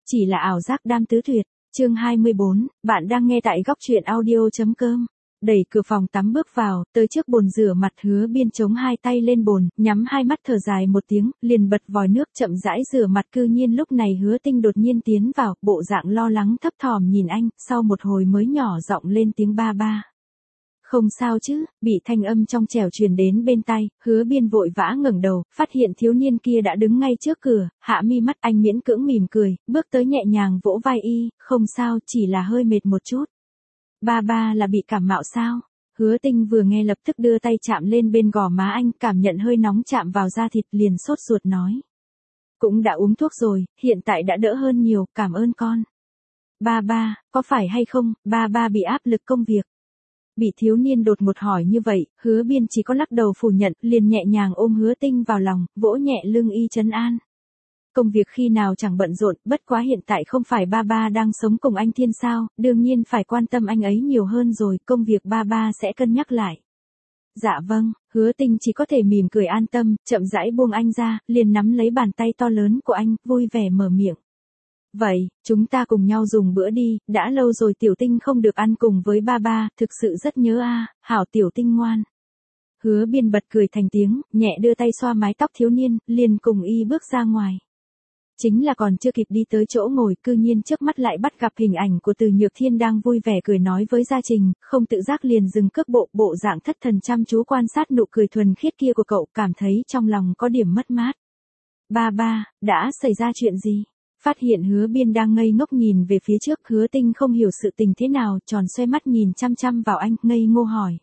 chỉ là ảo giác đam tứ tuyệt. Chương 24, bạn đang nghe tại góc truyện audio.com. Đẩy cửa phòng tắm bước vào, tới trước bồn rửa mặt, Hứa Biên chống hai tay lên bồn, nhắm hai mắt thở dài một tiếng, liền bật vòi nước chậm rãi rửa mặt. Cư nhiên lúc này Hứa Tinh đột nhiên tiến vào, bộ dạng lo lắng thấp thỏm nhìn anh, sau một hồi mới nhỏ giọng lên tiếng ba ba. Không sao chứ, bị thanh âm trong trẻo truyền đến bên tai, Hứa Biên vội vã ngẩng đầu, phát hiện thiếu niên kia đã đứng ngay trước cửa, hạ mi mắt, anh miễn cưỡng mỉm cười, bước tới nhẹ nhàng vỗ vai y, không sao, chỉ là hơi mệt một chút. Ba ba là bị cảm mạo sao? Hứa Tinh vừa nghe lập tức đưa tay chạm lên bên gò má anh, cảm nhận hơi nóng chạm vào da thịt, liền sốt ruột nói. Cũng đã uống thuốc rồi, hiện tại đã đỡ hơn nhiều, cảm ơn con. Ba ba, có phải hay không, ba ba bị áp lực công việc? Bị thiếu niên đột ngột hỏi như vậy, Hứa Biên chỉ có lắc đầu phủ nhận, liền nhẹ nhàng ôm Hứa Tinh vào lòng, vỗ nhẹ lưng y trấn an. Công việc khi nào chẳng bận rộn, bất quá hiện tại không phải ba ba đang sống cùng anh Thiên sao, đương nhiên phải quan tâm anh ấy nhiều hơn rồi, công việc ba ba sẽ cân nhắc lại. Dạ vâng, Hứa Tinh chỉ có thể mỉm cười an tâm, chậm rãi buông anh ra, liền nắm lấy bàn tay to lớn của anh, vui vẻ mở miệng. Vậy, chúng ta cùng nhau dùng bữa đi, đã lâu rồi Tiểu Tinh không được ăn cùng với ba ba, thực sự rất nhớ a, hảo Tiểu Tinh ngoan. Hứa Biên bật cười thành tiếng, nhẹ đưa tay xoa mái tóc thiếu niên, liền cùng y bước ra ngoài. Chính là còn chưa kịp đi tới chỗ ngồi, cư nhiên trước mắt lại bắt gặp hình ảnh của Từ Nhược Thiên đang vui vẻ cười nói với Gia Trình, không tự giác liền dừng cước bộ dạng thất thần chăm chú quan sát nụ cười thuần khiết kia của cậu, cảm thấy trong lòng có điểm mất mát. Ba ba, đã xảy ra chuyện gì? Phát hiện Hứa Biên đang ngây ngốc nhìn về phía trước, Hứa Tinh không hiểu sự tình thế nào, tròn xoe mắt nhìn chăm chăm vào anh, ngây ngô hỏi.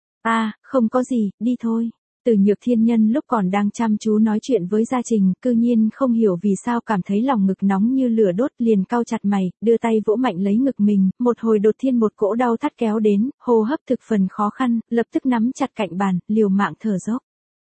Không có gì, đi thôi. Từ Nhược Thiên nhân lúc còn đang chăm chú nói chuyện với Gia Trình, cư nhiên không hiểu vì sao cảm thấy lòng ngực nóng như lửa đốt, liền cau chặt mày, đưa tay vỗ mạnh lấy ngực mình, một hồi đột nhiên một cỗ đau thắt kéo đến, hô hấp thực phần khó khăn, lập tức nắm chặt cạnh bàn, liều mạng thở dốc.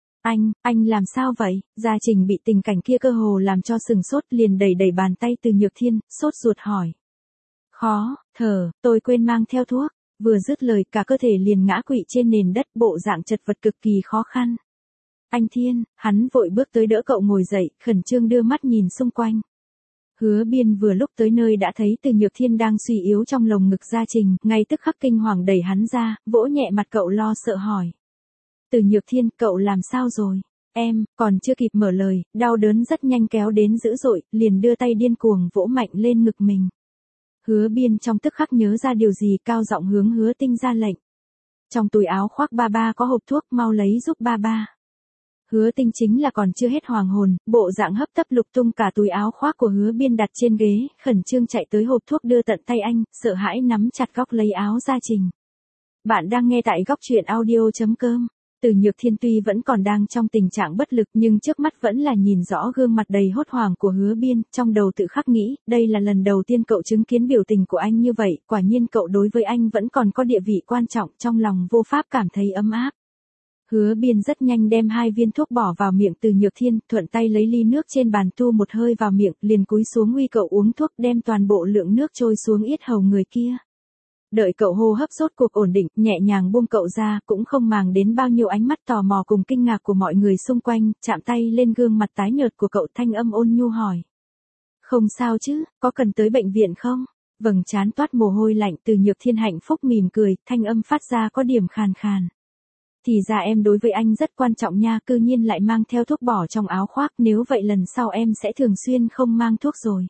Anh làm sao vậy? Gia Trình bị tình cảnh kia cơ hồ làm cho sừng sốt, liền đẩy bàn tay Từ Nhược Thiên, sốt ruột hỏi. Khó thở, tôi quên mang theo thuốc. Vừa dứt lời cả cơ thể liền ngã quỵ trên nền đất, bộ dạng chật vật cực kỳ khó khăn. Anh Thiên, hắn vội bước tới đỡ cậu ngồi dậy, khẩn trương đưa mắt nhìn xung quanh. Hứa Biên vừa lúc tới nơi đã thấy Từ Nhược Thiên đang suy yếu trong lồng ngực Gia Trình, ngay tức khắc kinh hoàng đẩy hắn ra, vỗ nhẹ mặt cậu lo sợ hỏi. Từ Nhược Thiên, cậu làm sao rồi? Em, còn chưa kịp mở lời, đau đớn rất nhanh kéo đến dữ dội, liền đưa tay điên cuồng vỗ mạnh lên ngực mình. Hứa Biên trong tức khắc nhớ ra điều gì, cao giọng hướng Hứa Tinh ra lệnh. Trong túi áo khoác ba ba có hộp thuốc, mau lấy giúp ba ba. Hứa Tinh chính là còn chưa hết hoàng hồn, bộ dạng hấp tấp lục tung cả túi áo khoác của Hứa Biên đặt trên ghế, khẩn trương chạy tới hộp thuốc đưa tận tay anh, sợ hãi nắm chặt góc lấy áo Gia Trình. Bạn đang nghe tại góc truyện audio.com. Từ Nhược Thiên tuy vẫn còn đang trong tình trạng bất lực, nhưng trước mắt vẫn là nhìn rõ gương mặt đầy hốt hoảng của Hứa Biên, trong đầu tự khắc nghĩ, đây là lần đầu tiên cậu chứng kiến biểu tình của anh như vậy, quả nhiên cậu đối với anh vẫn còn có địa vị quan trọng, trong lòng vô pháp cảm thấy ấm áp. Hứa Biên rất nhanh đem 2 viên thuốc bỏ vào miệng Từ Nhược Thiên, thuận tay lấy ly nước trên bàn tu một hơi vào miệng, liền cúi xuống uy cậu uống thuốc, đem toàn bộ lượng nước trôi xuống yết hầu người kia. Đợi cậu hô hấp rốt cuộc ổn định, nhẹ nhàng buông cậu ra, cũng không màng đến bao nhiêu ánh mắt tò mò cùng kinh ngạc của mọi người xung quanh, chạm tay lên gương mặt tái nhợt của cậu, thanh âm ôn nhu hỏi. Không sao chứ, có cần tới bệnh viện không? Vầng trán toát mồ hôi lạnh, Từ Nhược Thiên hạnh phúc mỉm cười, thanh âm phát ra có điểm khàn khàn. Thì ra em đối với anh rất quan trọng nha, cư nhiên lại mang theo thuốc bỏ trong áo khoác, nếu vậy lần sau em sẽ thường xuyên không mang thuốc rồi.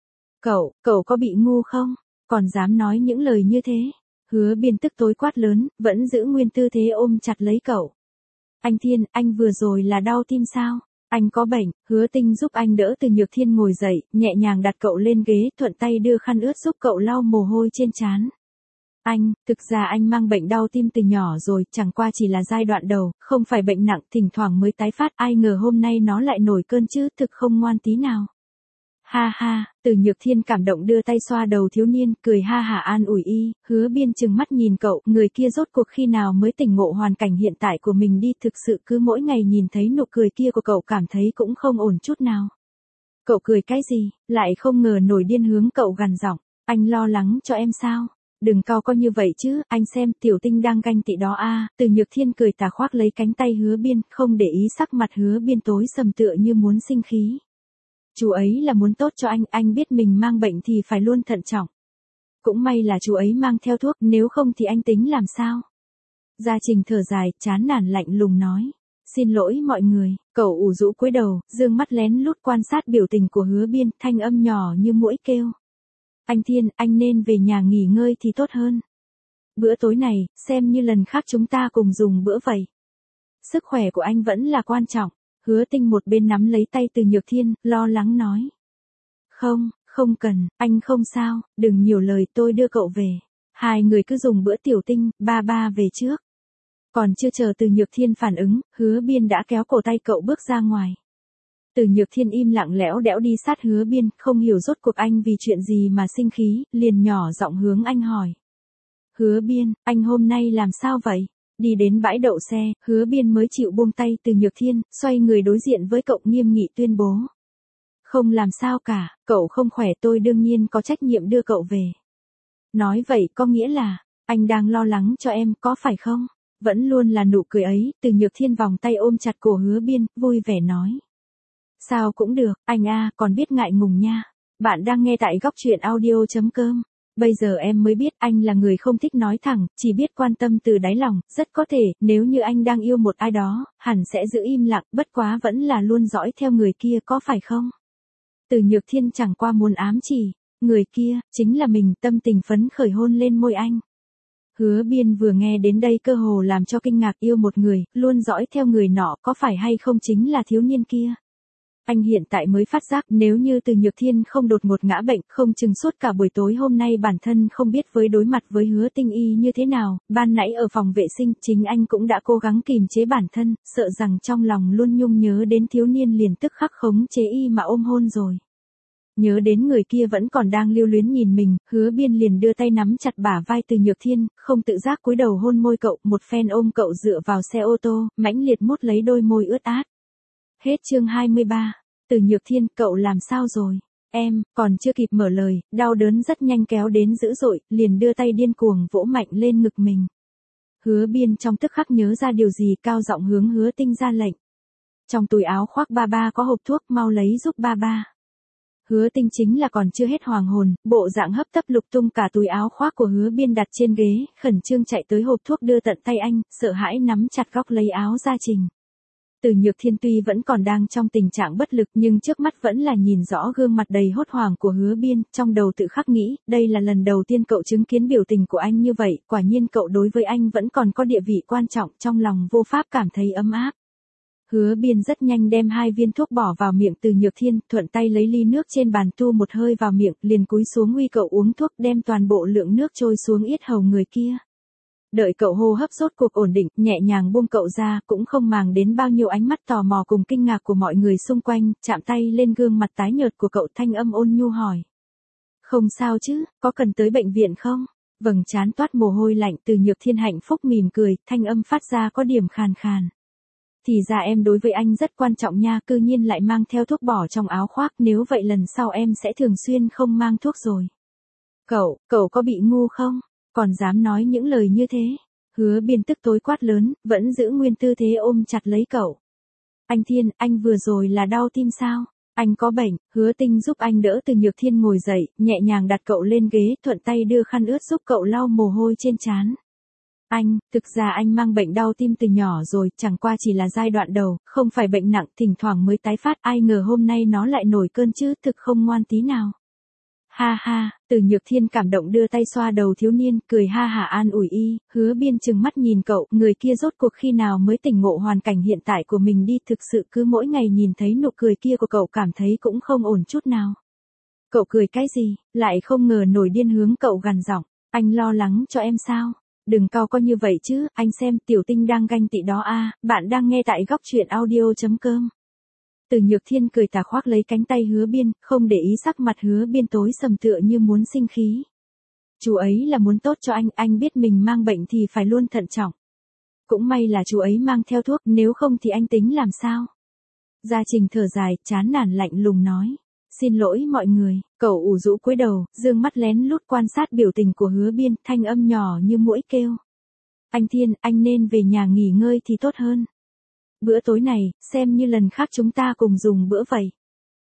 Cậu có bị ngu không? Còn dám nói những lời như thế? Hứa Biên tức tối quát lớn, vẫn giữ nguyên tư thế ôm chặt lấy cậu. Anh Thiên, anh vừa rồi là đau tim sao? Anh có bệnh? Hứa Tinh giúp anh đỡ Từ Nhược Thiên ngồi dậy, nhẹ nhàng đặt cậu lên ghế, thuận tay đưa khăn ướt giúp cậu lau mồ hôi trên trán. Thực ra anh mang bệnh đau tim từ nhỏ rồi, chẳng qua chỉ là giai đoạn đầu, không phải bệnh nặng, thỉnh thoảng mới tái phát, ai ngờ hôm nay nó lại nổi cơn chứ, thực không ngoan tí nào. Ha ha, Từ Nhược Thiên cảm động đưa tay xoa đầu thiếu niên, cười ha hả an ủi y, Hứa Biên trừng mắt nhìn cậu, người kia rốt cuộc khi nào mới tỉnh ngộ hoàn cảnh hiện tại của mình đi, thực sự cứ mỗi ngày nhìn thấy nụ cười kia của cậu cảm thấy cũng không ổn chút nào. Cậu cười cái gì, lại không ngờ nổi điên hướng cậu gằn giọng, anh lo lắng cho em sao? Đừng cau có như vậy chứ, anh xem Tiểu Tinh đang ganh tị đó a. Từ Nhược Thiên cười tà khoác lấy cánh tay Hứa Biên, không để ý sắc mặt Hứa Biên tối sầm tựa như muốn sinh khí. Chú ấy là muốn tốt cho anh biết mình mang bệnh thì phải luôn thận trọng. Cũng may là chú ấy mang theo thuốc, nếu không thì anh tính làm sao? Gia Trình thở dài, chán nản lạnh lùng nói. Xin lỗi mọi người, cậu ủ rũ cúi đầu, dương mắt lén lút quan sát biểu tình của Hứa Biên, thanh âm nhỏ như muỗi kêu. Anh Thiên, anh nên về nhà nghỉ ngơi thì tốt hơn. Bữa tối này, xem như lần khác chúng ta cùng dùng bữa vậy. Sức khỏe của anh vẫn là quan trọng. Hứa Tinh một bên nắm lấy tay Từ Nhược Thiên, lo lắng nói. Không cần, anh không sao, đừng nhiều lời, tôi đưa cậu về. Hai người cứ dùng bữa tiểu tinh, ba về trước. Còn chưa chờ Từ Nhược Thiên phản ứng, Hứa Biên đã kéo cổ tay cậu bước ra ngoài. Từ Nhược Thiên im lặng lẽo đẽo đi sát Hứa Biên, không hiểu rốt cuộc anh vì chuyện gì mà sinh khí, liền nhỏ giọng hướng anh hỏi. Hứa Biên, anh hôm nay làm sao vậy? Đi đến bãi đậu xe, Hứa Biên mới chịu buông tay Từ Nhược Thiên, xoay người đối diện với cậu nghiêm nghị tuyên bố. Không làm sao cả, cậu không khỏe, tôi đương nhiên có trách nhiệm đưa cậu về. Nói vậy có nghĩa là, anh đang lo lắng cho em có phải không? Vẫn luôn là nụ cười ấy, Từ Nhược Thiên vòng tay ôm chặt cổ Hứa Biên, vui vẻ nói. Sao cũng được, anh còn biết ngại ngùng nha. Bạn đang nghe tại góc truyện audio.com. Bây giờ em mới biết anh là người không thích nói thẳng, chỉ biết quan tâm từ đáy lòng, rất có thể, nếu như anh đang yêu một ai đó, hẳn sẽ giữ im lặng, bất quá vẫn là luôn dõi theo người kia có phải không? Từ Nhược Thiên chẳng qua muốn ám chỉ, người kia, chính là mình, tâm tình phấn khởi hôn lên môi anh. Hứa Biên vừa nghe đến đây cơ hồ làm cho kinh ngạc, yêu một người, luôn dõi theo người nọ có phải hay không chính là thiếu niên kia. Anh hiện tại mới phát giác nếu như Từ Nhược Thiên không đột ngột ngã bệnh, không chừng suốt cả buổi tối hôm nay bản thân không biết với đối mặt với Hứa Tinh Y như thế nào, ban nãy ở phòng vệ sinh chính anh cũng đã cố gắng kìm chế bản thân, sợ rằng trong lòng luôn nhung nhớ đến thiếu niên liền tức khắc khống chế y mà ôm hôn rồi. Nhớ đến người kia vẫn còn đang lưu luyến nhìn mình, Hứa Biên liền đưa tay nắm chặt bả vai Từ Nhược Thiên, không tự giác cúi đầu hôn môi cậu, một phen ôm cậu dựa vào xe ô tô, mãnh liệt mút lấy đôi môi ướt át. Hết chương 23. Từ Nhược Thiên, cậu làm sao rồi? Em, còn chưa kịp mở lời, đau đớn rất nhanh kéo đến dữ dội, liền đưa tay điên cuồng vỗ mạnh lên ngực mình. Hứa Biên trong tức khắc nhớ ra điều gì, cao giọng hướng Hứa Tinh ra lệnh. Trong túi áo khoác ba có hộp thuốc, mau lấy giúp ba. Hứa Tinh chính là còn chưa hết hoàng hồn, bộ dạng hấp tấp lục tung cả túi áo khoác của Hứa Biên đặt trên ghế, khẩn trương chạy tới hộp thuốc đưa tận tay anh, sợ hãi nắm chặt góc lấy áo Gia Trình. Từ Nhược Thiên tuy vẫn còn đang trong tình trạng bất lực nhưng trước mắt vẫn là nhìn rõ gương mặt đầy hốt hoảng của Hứa Biên, trong đầu tự khắc nghĩ, đây là lần đầu tiên cậu chứng kiến biểu tình của anh như vậy, quả nhiên cậu đối với anh vẫn còn có địa vị quan trọng, trong lòng vô pháp cảm thấy ấm áp. Hứa Biên rất nhanh đem 2 viên thuốc bỏ vào miệng Từ Nhược Thiên, thuận tay lấy ly nước trên bàn tu một hơi vào miệng, liền cúi xuống uy cậu uống thuốc, đem toàn bộ lượng nước trôi xuống yết hầu người kia. Đợi cậu hô hấp rốt cuộc ổn định, nhẹ nhàng buông cậu ra, cũng không màng đến bao nhiêu ánh mắt tò mò cùng kinh ngạc của mọi người xung quanh, chạm tay lên gương mặt tái nhợt của cậu, thanh âm ôn nhu hỏi. Không sao chứ, có cần tới bệnh viện không? Vầng trán toát mồ hôi lạnh, Từ Nhược Thiên hạnh phúc mỉm cười, thanh âm phát ra có điểm khàn khàn. Thì ra em đối với anh rất quan trọng nha, cư nhiên lại mang theo thuốc bỏ trong áo khoác, nếu vậy lần sau em sẽ thường xuyên không mang thuốc rồi. Cậu có bị ngu không? Còn dám nói những lời như thế. Hứa Biên tức tối quát lớn, vẫn giữ nguyên tư thế ôm chặt lấy cậu. Anh Thiên, anh vừa rồi là đau tim sao? Anh có bệnh? Hứa Tinh giúp anh đỡ Từ Nhược Thiên ngồi dậy, nhẹ nhàng đặt cậu lên ghế, thuận tay đưa khăn ướt giúp cậu lau mồ hôi trên trán. Thực ra anh mang bệnh đau tim từ nhỏ rồi, chẳng qua chỉ là giai đoạn đầu, không phải bệnh nặng, thỉnh thoảng mới tái phát, ai ngờ hôm nay nó lại nổi cơn chứ, thực không ngoan tí nào. Ha ha, Từ Nhược Thiên cảm động đưa tay xoa đầu thiếu niên, cười ha hả an ủi y, Hứa Biên trừng mắt nhìn cậu, người kia rốt cuộc khi nào mới tỉnh ngộ hoàn cảnh hiện tại của mình đi, thực sự cứ mỗi ngày nhìn thấy nụ cười kia của cậu cảm thấy cũng không ổn chút nào. Cậu cười cái gì, lại không ngờ nổi điên hướng cậu gằn giọng, anh lo lắng cho em sao? Đừng cau có như vậy chứ, anh xem Tiểu Tinh đang ganh tị đó bạn đang nghe tại góc truyện audio.com. Từ Nhược Thiên cười tà khoác lấy cánh tay Hứa Biên, không để ý sắc mặt Hứa Biên tối sầm tựa như muốn sinh khí. Chú ấy là muốn tốt cho anh biết mình mang bệnh thì phải luôn thận trọng. Cũng may là chú ấy mang theo thuốc, nếu không thì anh tính làm sao? Gia Trình thở dài, chán nản lạnh lùng nói. Xin lỗi mọi người, cậu ủ rũ cúi đầu, dương mắt lén lút quan sát biểu tình của Hứa Biên, thanh âm nhỏ như muỗi kêu. Anh Thiên, anh nên về nhà nghỉ ngơi thì tốt hơn. Bữa tối này, xem như lần khác chúng ta cùng dùng bữa vậy.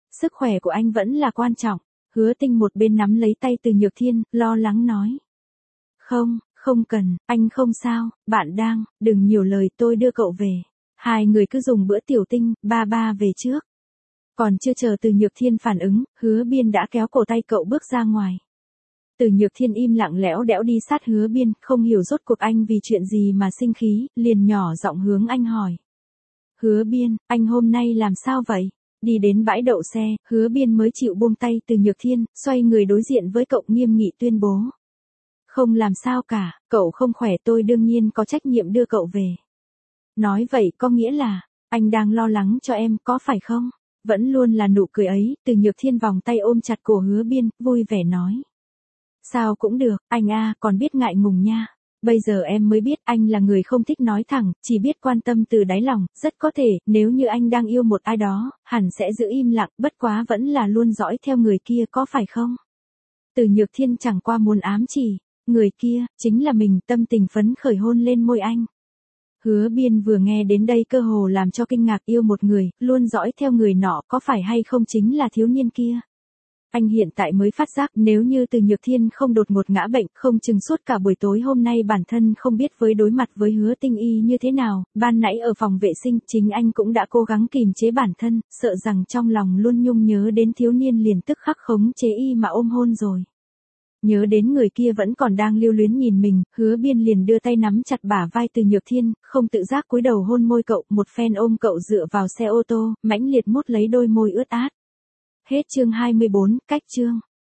sức khỏe của anh vẫn là quan trọng. Hứa Tinh một bên nắm lấy tay Từ Nhược Thiên, lo lắng nói. Không, không cần, anh không sao, bạn đang, đừng nhiều lời, tôi đưa cậu về. Hai người cứ dùng bữa tiểu tinh, ba ba về trước. Còn chưa chờ Từ Nhược Thiên phản ứng, Hứa Biên đã kéo cổ tay cậu bước ra ngoài. Từ Nhược Thiên im lặng lẽo đẽo đi sát Hứa Biên, không hiểu rốt cuộc anh vì chuyện gì mà sinh khí, liền nhỏ giọng hướng anh hỏi. Hứa Biên, anh hôm nay làm sao vậy? Đi đến bãi đậu xe, Hứa Biên mới chịu buông tay Từ Nhược Thiên, xoay người đối diện với cậu nghiêm nghị tuyên bố. Không làm sao cả, cậu không khỏe tôi đương nhiên có trách nhiệm đưa cậu về. Nói vậy có nghĩa là, anh đang lo lắng cho em có phải không? Vẫn luôn là nụ cười ấy, Từ Nhược Thiên vòng tay ôm chặt cổ Hứa Biên, vui vẻ nói. Sao cũng được, anh còn biết ngại ngùng nha. Bây giờ em mới biết anh là người không thích nói thẳng, chỉ biết quan tâm từ đáy lòng, rất có thể, nếu như anh đang yêu một ai đó, hẳn sẽ giữ im lặng, bất quá vẫn là luôn dõi theo người kia có phải không? Từ Nhược Thiên chẳng qua muốn ám chỉ, người kia, chính là mình, tâm tình phấn khởi hôn lên môi anh. Hứa Biên vừa nghe đến đây cơ hồ làm cho kinh ngạc, yêu một người, luôn dõi theo người nọ có phải hay không chính là thiếu niên kia. Anh hiện tại mới phát giác nếu như Từ Nhược Thiên không đột ngột ngã bệnh, không chừng suốt cả buổi tối hôm nay bản thân không biết với đối mặt với Hứa Tinh Y như thế nào, ban nãy ở phòng vệ sinh chính anh cũng đã cố gắng kìm chế bản thân, sợ rằng trong lòng luôn nhung nhớ đến thiếu niên liền tức khắc khống chế y mà ôm hôn rồi. Nhớ đến người kia vẫn còn đang lưu luyến nhìn mình, Hứa Biên liền đưa tay nắm chặt bả vai Từ Nhược Thiên, không tự giác cúi đầu hôn môi cậu, một phen ôm cậu dựa vào xe ô tô, mãnh liệt mút lấy đôi môi ướt át. Hết chương 24, cách chương.